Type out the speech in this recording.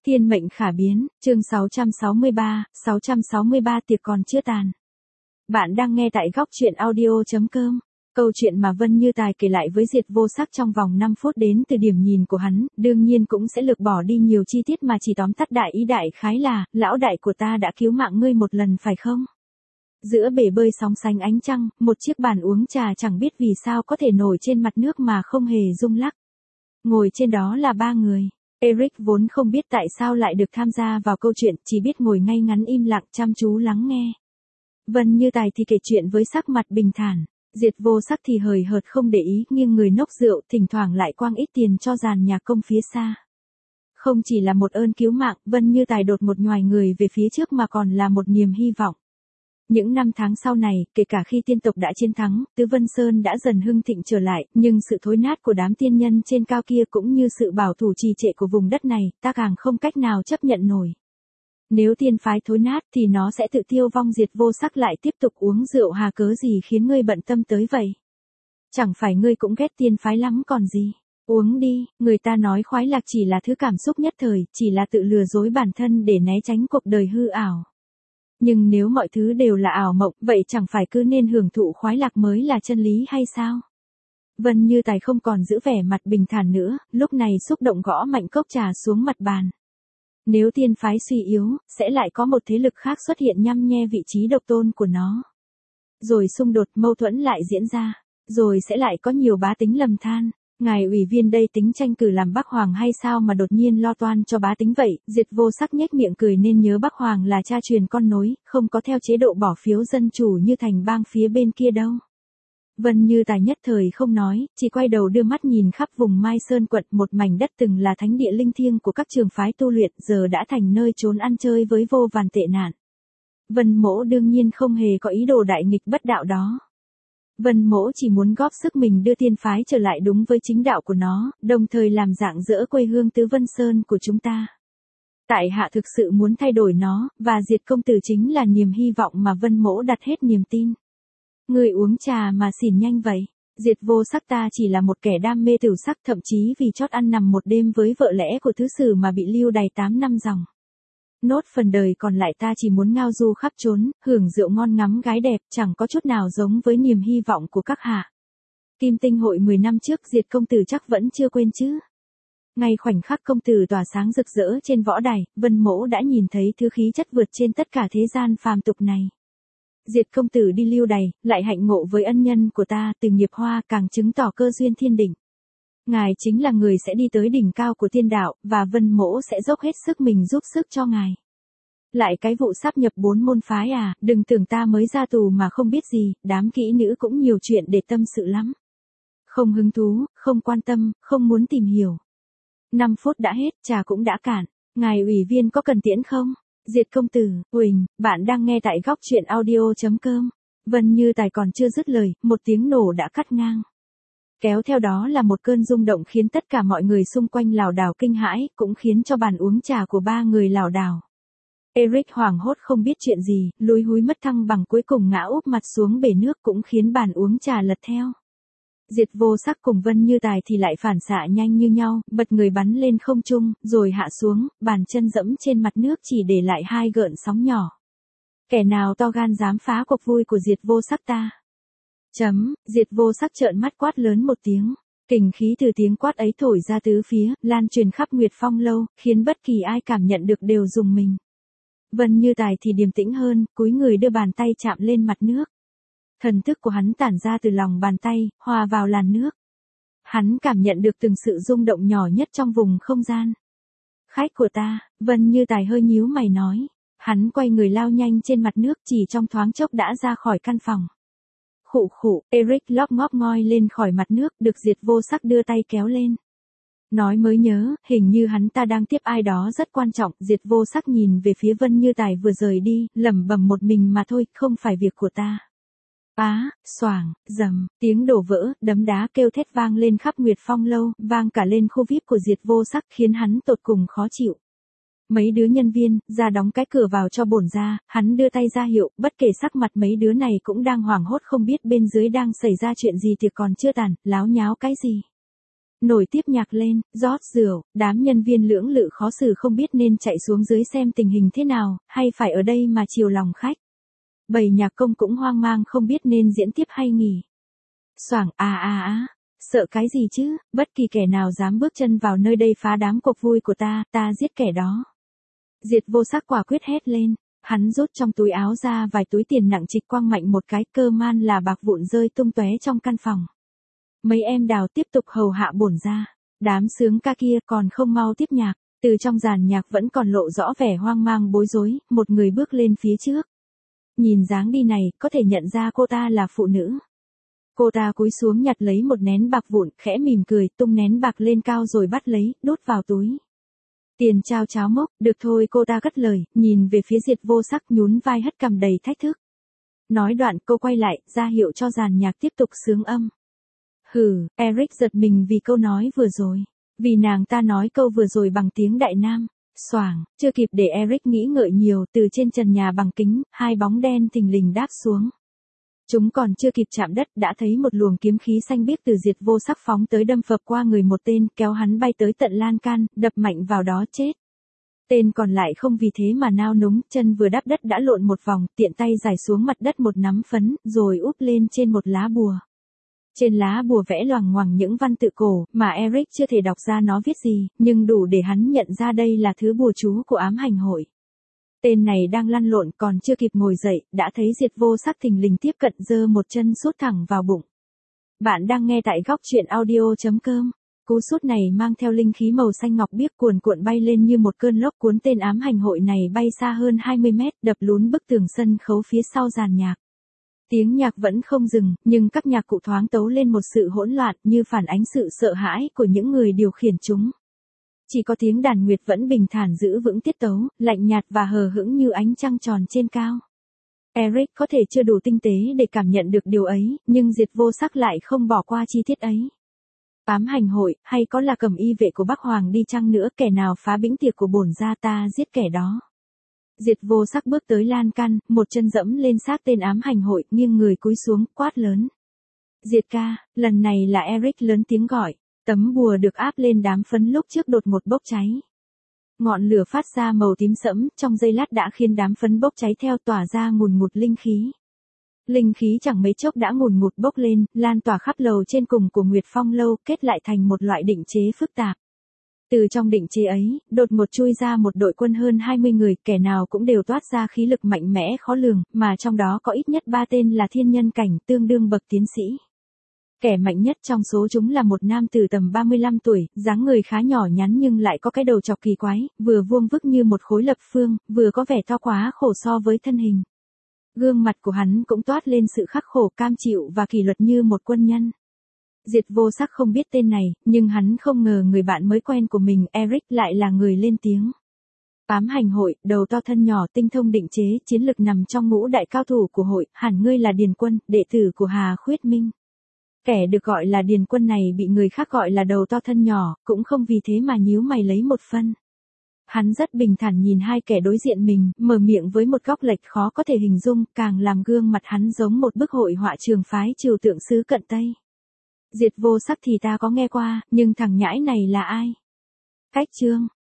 Thiên mệnh khả biến, chương 663 tiệc còn chưa tàn. Bạn đang nghe tại góc truyện audio.com. Câu chuyện mà Vân Như Tài kể lại với Diệt Vô Sắc trong vòng 5 phút đến từ điểm nhìn của hắn, đương nhiên cũng sẽ lược bỏ đi nhiều chi tiết mà chỉ tóm tắt đại ý đại khái là, lão đại của ta đã cứu mạng ngươi một lần phải không? Giữa bể bơi sóng sánh ánh trăng, một chiếc bàn uống trà chẳng biết vì sao có thể nổi trên mặt nước mà không hề rung lắc. Ngồi trên đó là 3 người. Eric vốn không biết tại sao lại được tham gia vào câu chuyện, chỉ biết ngồi ngay ngắn im lặng chăm chú lắng nghe. Vân Như Tài thì kể chuyện với sắc mặt bình thản, Diệt Vô Sắc thì hời hợt không để ý, nghiêng người nốc rượu, thỉnh thoảng lại quăng ít tiền cho dàn nhạc công phía xa. Không chỉ là một ơn cứu mạng, Vân Như Tài đột một nhoài người về phía trước mà còn là một niềm hy vọng. Những năm tháng sau này, kể cả khi tiên tộc đã chiến thắng, Tứ Vân Sơn đã dần hưng thịnh trở lại, nhưng sự thối nát của đám tiên nhân trên cao kia cũng như sự bảo thủ trì trệ của vùng đất này, ta càng không cách nào chấp nhận nổi. Nếu tiên phái thối nát thì nó sẽ tự tiêu vong. Diệt Vô Sắc lại tiếp tục uống rượu, hà cớ gì khiến ngươi bận tâm tới vậy? Chẳng phải ngươi cũng ghét tiên phái lắm còn gì? Uống đi, người ta nói khoái lạc chỉ là thứ cảm xúc nhất thời, chỉ là tự lừa dối bản thân để né tránh cuộc đời hư ảo. Nhưng nếu mọi thứ đều là ảo mộng, vậy chẳng phải cứ nên hưởng thụ khoái lạc mới là chân lý hay sao? Vân Như Tài không còn giữ vẻ mặt bình thản nữa, lúc này xúc động gõ mạnh cốc trà xuống mặt bàn. Nếu tiên phái suy yếu, sẽ lại có một thế lực khác xuất hiện nhăm nhe vị trí độc tôn của nó. Rồi xung đột mâu thuẫn lại diễn ra, rồi sẽ lại có nhiều bá tính lầm than. Ngài ủy viên đây tính tranh cử làm Bắc Hoàng hay sao mà đột nhiên lo toan cho bá tính vậy? Diệt Vô Sắc nhếch miệng cười, nên nhớ Bắc Hoàng là cha truyền con nối, không có theo chế độ bỏ phiếu dân chủ như thành bang phía bên kia đâu. Vân Như Tài nhất thời không nói, chỉ quay đầu đưa mắt nhìn khắp vùng Mai Sơn quận, một mảnh đất từng là thánh địa linh thiêng của các trường phái tu luyện, giờ đã thành nơi trốn ăn chơi với vô vàn tệ nạn. Vân Mỗ đương nhiên không hề có ý đồ đại nghịch bất đạo đó. Vân Mỗ chỉ muốn góp sức mình đưa tiên phái trở lại đúng với chính đạo của nó, đồng thời làm rạng rỡ quê hương Tứ Vân Sơn của chúng ta. Tại hạ thực sự muốn thay đổi nó, và Diệt công tử chính là niềm hy vọng mà Vân Mỗ đặt hết niềm tin. Người uống trà mà xỉn nhanh vậy? Diệt Vô Sắc ta chỉ là một kẻ đam mê tửu sắc, thậm chí vì chót ăn nằm một đêm với vợ lẽ của thứ sử mà bị lưu đày 8 năm dòng. Nốt phần đời còn lại ta chỉ muốn ngao du khắp trốn, hưởng rượu ngon ngắm gái đẹp, chẳng có chút nào giống với niềm hy vọng của các hạ. Kim Tinh hội 10 năm trước Diệt công tử chắc vẫn chưa quên chứ? Ngay khoảnh khắc công tử tỏa sáng rực rỡ trên võ đài, Vân Mỗ đã nhìn thấy thứ khí chất vượt trên tất cả thế gian phàm tục này. Diệt công tử đi lưu đày, lại hạnh ngộ với ân nhân của ta, từ nghiệp hoa, càng chứng tỏ cơ duyên thiên định. Ngài chính là người sẽ đi tới đỉnh cao của thiên đạo, và Vân Mỗ sẽ dốc hết sức mình giúp sức cho ngài. Lại cái vụ sáp nhập 4 môn phái à, đừng tưởng ta mới ra tù mà không biết gì, đám kỹ nữ cũng nhiều chuyện để tâm sự lắm. Không hứng thú, không quan tâm, không muốn tìm hiểu. 5 phút đã hết, trà cũng đã cạn, ngài ủy viên có cần tiễn không? Diệt công tử, Huỳnh, bạn đang nghe tại góc truyện audio.com. Vân Như Tài còn chưa dứt lời, một tiếng nổ đã cắt ngang. Kéo theo đó là một cơn rung động khiến tất cả mọi người xung quanh lảo đảo kinh hãi, cũng khiến cho bàn uống trà của 3 người lảo đảo. Eric hoảng hốt không biết chuyện gì, lúi húi mất thăng bằng, cuối cùng ngã úp mặt xuống bể nước, cũng khiến bàn uống trà lật theo. Diệt Vô Sắc cùng Vân Như Tài thì lại phản xạ nhanh như nhau, bật người bắn lên không trung, rồi hạ xuống, bàn chân dẫm trên mặt nước chỉ để lại 2 gợn sóng nhỏ. Kẻ nào to gan dám phá cuộc vui của Diệt Vô Sắc ta? Diệt Vô Sắc trợn mắt quát lớn một tiếng. Kình khí từ tiếng quát ấy thổi ra tứ phía, lan truyền khắp Nguyệt Phong lâu, khiến bất kỳ ai cảm nhận được đều rùng mình. Vân Như Tài thì điềm tĩnh hơn, cúi người đưa bàn tay chạm lên mặt nước. Thần thức của hắn tản ra từ lòng bàn tay, hòa vào làn nước. Hắn cảm nhận được từng sự rung động nhỏ nhất trong vùng không gian. Khách của ta, Vân Như Tài hơi nhíu mày nói. Hắn quay người lao nhanh trên mặt nước, chỉ trong thoáng chốc đã ra khỏi căn phòng. Khụ khụ, Eric lóp ngóp ngoi lên khỏi mặt nước, được Diệt Vô Sắc đưa tay kéo lên. Nói mới nhớ, hình như hắn ta đang tiếp ai đó rất quan trọng. Diệt Vô Sắc nhìn về phía Vân Như Tài vừa rời đi, lẩm bẩm một mình mà thôi, không phải việc của ta. Xoảng, rầm, tiếng đổ vỡ, đấm đá kêu thét vang lên khắp Nguyệt Phong lâu, vang cả lên khu VIP của Diệt Vô Sắc, khiến hắn tột cùng khó chịu. Mấy đứa nhân viên, ra đóng cái cửa vào cho bổn ra, hắn đưa tay ra hiệu, bất kể sắc mặt mấy đứa này cũng đang hoảng hốt không biết bên dưới đang xảy ra chuyện gì, tiệc còn chưa tàn, láo nháo cái gì. Nổi tiếp nhạc lên, rót rượu, đám nhân viên lưỡng lự khó xử không biết nên chạy xuống dưới xem tình hình thế nào, hay phải ở đây mà chiều lòng khách. Bầy nhạc công cũng hoang mang không biết nên diễn tiếp hay nghỉ. Xoảng sợ cái gì chứ, bất kỳ kẻ nào dám bước chân vào nơi đây phá đám cuộc vui của ta giết kẻ đó. Diệt Vô Sắc quả quyết hét lên, hắn rút trong túi áo ra vài túi tiền nặng trịch quăng mạnh một cái, cơ man là bạc vụn rơi tung tóe trong căn phòng. Mấy em đào tiếp tục hầu hạ bổn ra, đám sướng ca kia còn không mau tiếp nhạc, từ trong dàn nhạc vẫn còn lộ rõ vẻ hoang mang bối rối, một người bước lên phía trước. Nhìn dáng đi này, có thể nhận ra cô ta là phụ nữ. Cô ta cúi xuống nhặt lấy một nén bạc vụn, khẽ mỉm cười, tung nén bạc lên cao rồi bắt lấy, đút vào túi. Tiền trao cháo mốc, được thôi, cô ta cất lời, nhìn về phía Diệt Vô Sắc, nhún vai hất cằm đầy thách thức. Nói đoạn cô quay lại, ra hiệu cho dàn nhạc tiếp tục xướng âm. Hừ, Eric giật mình vì câu nói vừa rồi. Vì nàng ta nói câu vừa rồi bằng tiếng Đại Nam. Xoảng, chưa kịp để Eric nghĩ ngợi nhiều, từ trên trần nhà bằng kính, hai bóng đen thình lình đáp xuống. Chúng còn chưa kịp chạm đất đã thấy một luồng kiếm khí xanh biếc từ Diệt Vô Sắc phóng tới đâm phập qua người một tên, kéo hắn bay tới tận lan can, đập mạnh vào đó chết. Tên còn lại không vì thế mà nao núng, chân vừa đáp đất đã lộn một vòng, tiện tay giải xuống mặt đất một nắm phấn, rồi úp lên trên một lá bùa. Trên lá bùa vẽ loằng ngoằng những văn tự cổ, mà Eric chưa thể đọc ra nó viết gì, nhưng đủ để hắn nhận ra đây là thứ bùa chú của ám hành hội. Tên này đang lăn lộn còn chưa kịp ngồi dậy, đã thấy Diệt Vô Sắc thình lình tiếp cận giơ một chân sút thẳng vào bụng. Bạn đang nghe tại góc truyện audio.com. Cú sút này mang theo linh khí màu xanh ngọc biếc cuồn cuộn bay lên như một cơn lốc cuốn tên ám hành hội này bay xa hơn 20 mét, đập lún bức tường sân khấu phía sau dàn nhạc. Tiếng nhạc vẫn không dừng, nhưng các nhạc cụ thoáng tấu lên một sự hỗn loạn như phản ánh sự sợ hãi của những người điều khiển chúng. Chỉ có tiếng đàn nguyệt vẫn bình thản giữ vững tiết tấu, lạnh nhạt và hờ hững như ánh trăng tròn trên cao. Eric có thể chưa đủ tinh tế để cảm nhận được điều ấy, nhưng Diệt Vô Sắc lại không bỏ qua chi tiết ấy. Ám hành hội, hay có là cầm y vệ của Bắc Hoàng đi chăng nữa, kẻ nào phá bĩnh tiệc của bổn gia ta giết kẻ đó. Diệt Vô Sắc bước tới lan can, một chân dẫm lên xác tên ám hành hội, nghiêng người cúi xuống, quát lớn. Diệt ca, lần này là Eric lớn tiếng gọi. Tấm bùa được áp lên đám phấn lúc trước đột ngột bốc cháy. Ngọn lửa phát ra màu tím sẫm, trong giây lát đã khiến đám phấn bốc cháy theo, tỏa ra ngùn ngụt linh khí. Linh khí chẳng mấy chốc đã ngùn ngụt bốc lên, lan tỏa khắp lầu trên cùng của Nguyệt Phong lâu, kết lại thành một loại định chế phức tạp. Từ trong định chế ấy, đột ngột chui ra một đội quân hơn 20 người, kẻ nào cũng đều toát ra khí lực mạnh mẽ khó lường, mà trong đó có ít nhất 3 tên là thiên nhân cảnh, tương đương bậc tiến sĩ. Kẻ mạnh nhất trong số chúng là một nam tử tầm 35 tuổi, dáng người khá nhỏ nhắn nhưng lại có cái đầu chọc kỳ quái, vừa vuông vức như một khối lập phương, vừa có vẻ to quá khổ so với thân hình. Gương mặt của hắn cũng toát lên sự khắc khổ, cam chịu và kỷ luật như một quân nhân. Diệt Vô Sắc không biết tên này, nhưng hắn không ngờ người bạn mới quen của mình, Eric, lại là người lên tiếng. Ám hành hội, đầu to thân nhỏ, tinh thông định chế, chiến lực nằm trong ngũ đại cao thủ của hội, hẳn ngươi là Điền Quân, đệ tử của Hà Khuyết Minh. Kẻ được gọi là Điền Quân này bị người khác gọi là đầu to thân nhỏ, cũng không vì thế mà nhíu mày lấy một phân. Hắn rất bình thản nhìn hai kẻ đối diện mình, mở miệng với một góc lệch khó có thể hình dung, càng làm gương mặt hắn giống một bức hội họa trường phái trừu tượng xứ cận Tây. Diệt Vô Sắc thì ta có nghe qua, nhưng thằng nhãi này là ai? Cách chương,